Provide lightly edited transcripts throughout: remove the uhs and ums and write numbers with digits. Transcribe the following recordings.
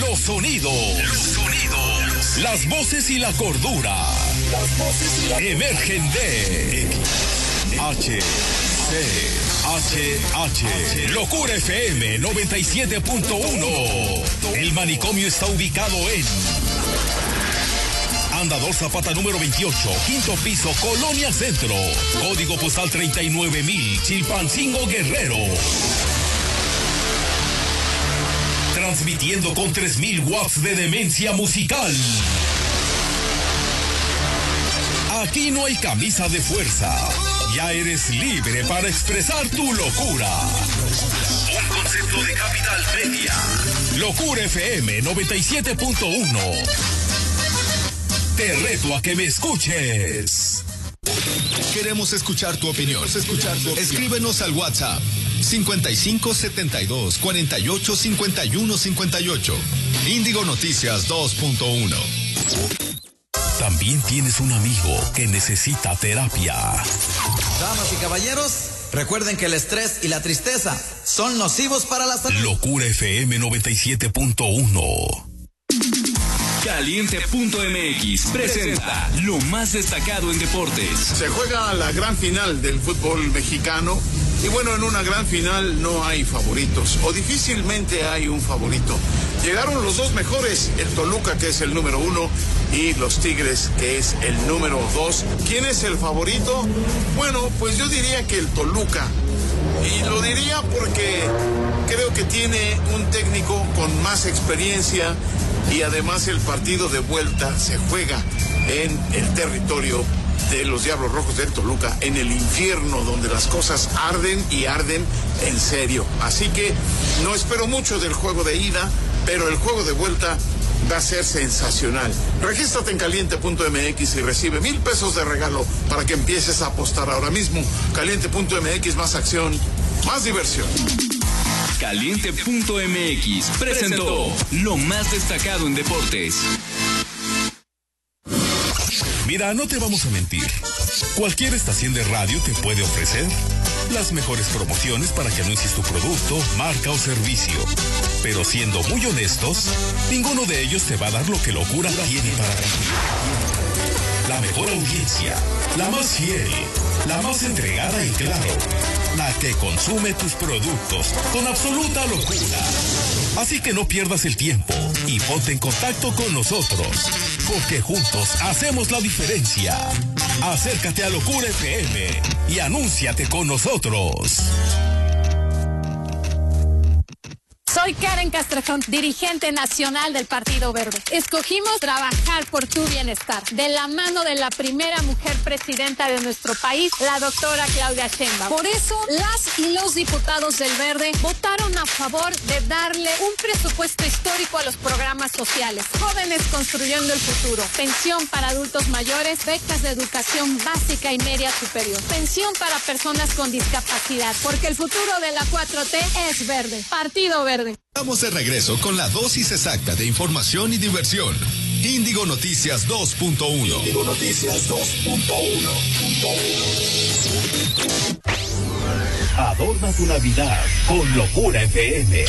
Los sonidos. Las voces y la cordura. Emergen de HCHH. Locura FM 97.1. El manicomio está ubicado en Andador Zapata número 28, quinto piso, Colonia Centro. Código postal 39,000, Chilpancingo, Guerrero. Transmitiendo con 3,000 watts de demencia musical. Aquí no hay camisa de fuerza. Ya eres libre para expresar tu locura. Un concepto de Capital Media. Locura FM 97.1. Te reto a que me escuches. Queremos escuchar tu opinión. Escríbenos al WhatsApp 55 72 48 51 58. Índigo Noticias 2.1. También tienes un amigo que necesita terapia. Damas y caballeros, recuerden que el estrés y la tristeza son nocivos para la salud. Locura FM 97.1. Caliente.mx presenta lo más destacado en deportes. Se juega la gran final del fútbol mexicano y bueno, en una gran final no hay favoritos o difícilmente hay un favorito. Llegaron los dos mejores, el Toluca, que es el número 1, y los Tigres, que es el número 2. ¿Quién es el favorito? Bueno, pues yo diría que el Toluca. Y lo diría porque creo que tiene un técnico con más experiencia y además el partido de vuelta se juega en el territorio de los Diablos Rojos del Toluca, en el infierno donde las cosas arden y arden en serio. Así que no espero mucho del juego de ida, pero el juego de vuelta va a ser sensacional. Regístrate en caliente.mx y recibe $1,000 de regalo para que empieces a apostar ahora mismo. Caliente.mx, más acción, más diversión. Caliente.mx presentó lo más destacado en deportes. Mira, no te vamos a mentir. Cualquier estación de radio te puede ofrecer las mejores promociones para que anuncies tu producto, marca o servicio. Pero siendo muy honestos, ninguno de ellos te va a dar lo que Locura tiene para ti. La mejor audiencia, la más fiel, la más entregada y claro, la que consume tus productos con absoluta locura. Así que no pierdas el tiempo y ponte en contacto con nosotros, porque juntos hacemos la diferencia. Acércate a Locura FM y anúnciate con nosotros. Soy Karen Castrejón, dirigente nacional del Partido Verde. Escogimos trabajar por tu bienestar, de la mano de la primera mujer presidenta de nuestro país, la doctora Claudia Sheinbaum. Por eso, las y los diputados del Verde votaron a favor de darle un presupuesto histórico a los programas sociales. Jóvenes construyendo el futuro, pensión para adultos mayores, becas de educación básica y media superior, pensión para personas con discapacidad, porque el futuro de la 4T es verde. Partido Verde. Estamos de regreso con la dosis exacta de información y diversión. Índigo Noticias 2.1. Índigo Noticias 2.1. Adorna tu Navidad con Locura FM.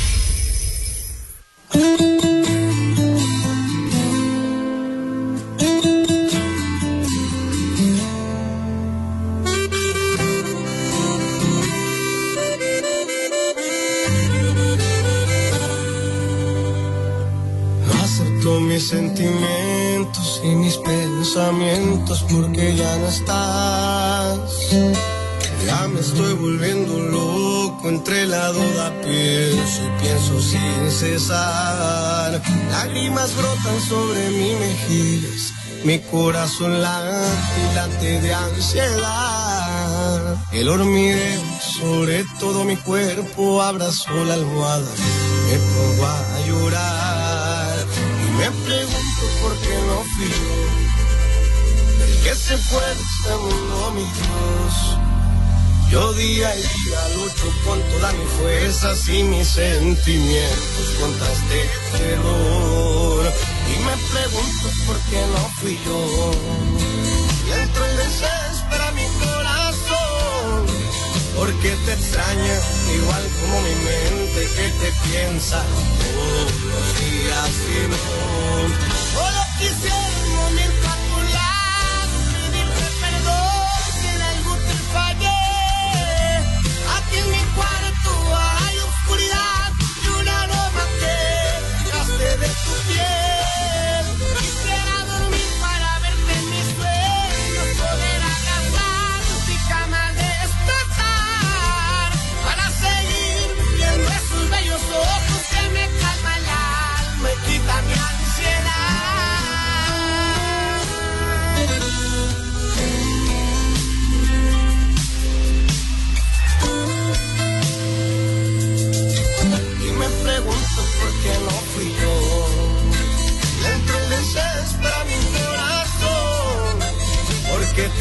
Mis sentimientos y mis pensamientos porque ya no estás. Ya me estoy volviendo loco, entre la duda pienso y pienso sin cesar. Lágrimas brotan sobre mis mejillas, mi corazón late de ansiedad. El hormigueo sobre todo mi cuerpo abrazó la almohada, me pongo a llorar. Me pregunto por qué no fui yo el que se fue de este mundo, mi Dios. Yo día y día lucho con todas mis fuerzas y mis sentimientos contra este terror. Y me pregunto por qué no fui yo. Y entro en desespera mi corazón, porque te extraña igual como mi mente que te piensa todos los días.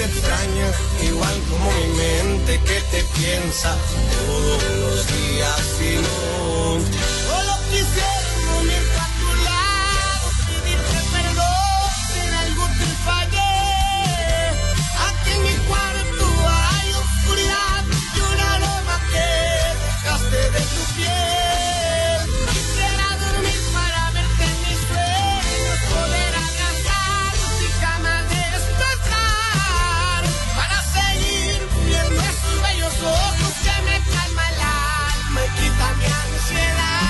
te extraña, igual como mi mente que te piensa todos los días y no. Solo quisiera unirte a tu lado, pedirte perdón si en algo te fallé. Aquí en mi cuarto hay oscuridad y un aroma que dejaste de tu piel. Quisiera dormir para verte en mis sueños, poder abrazarte y jamás despertar, para seguir viendo esos bellos ojos que me calman el alma y quitan mi ansiedad.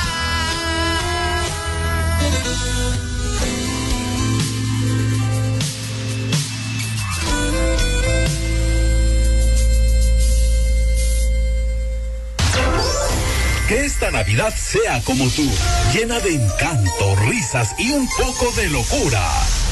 Que esta Navidad sea como tú, llena de encanto, risas y un poco de locura.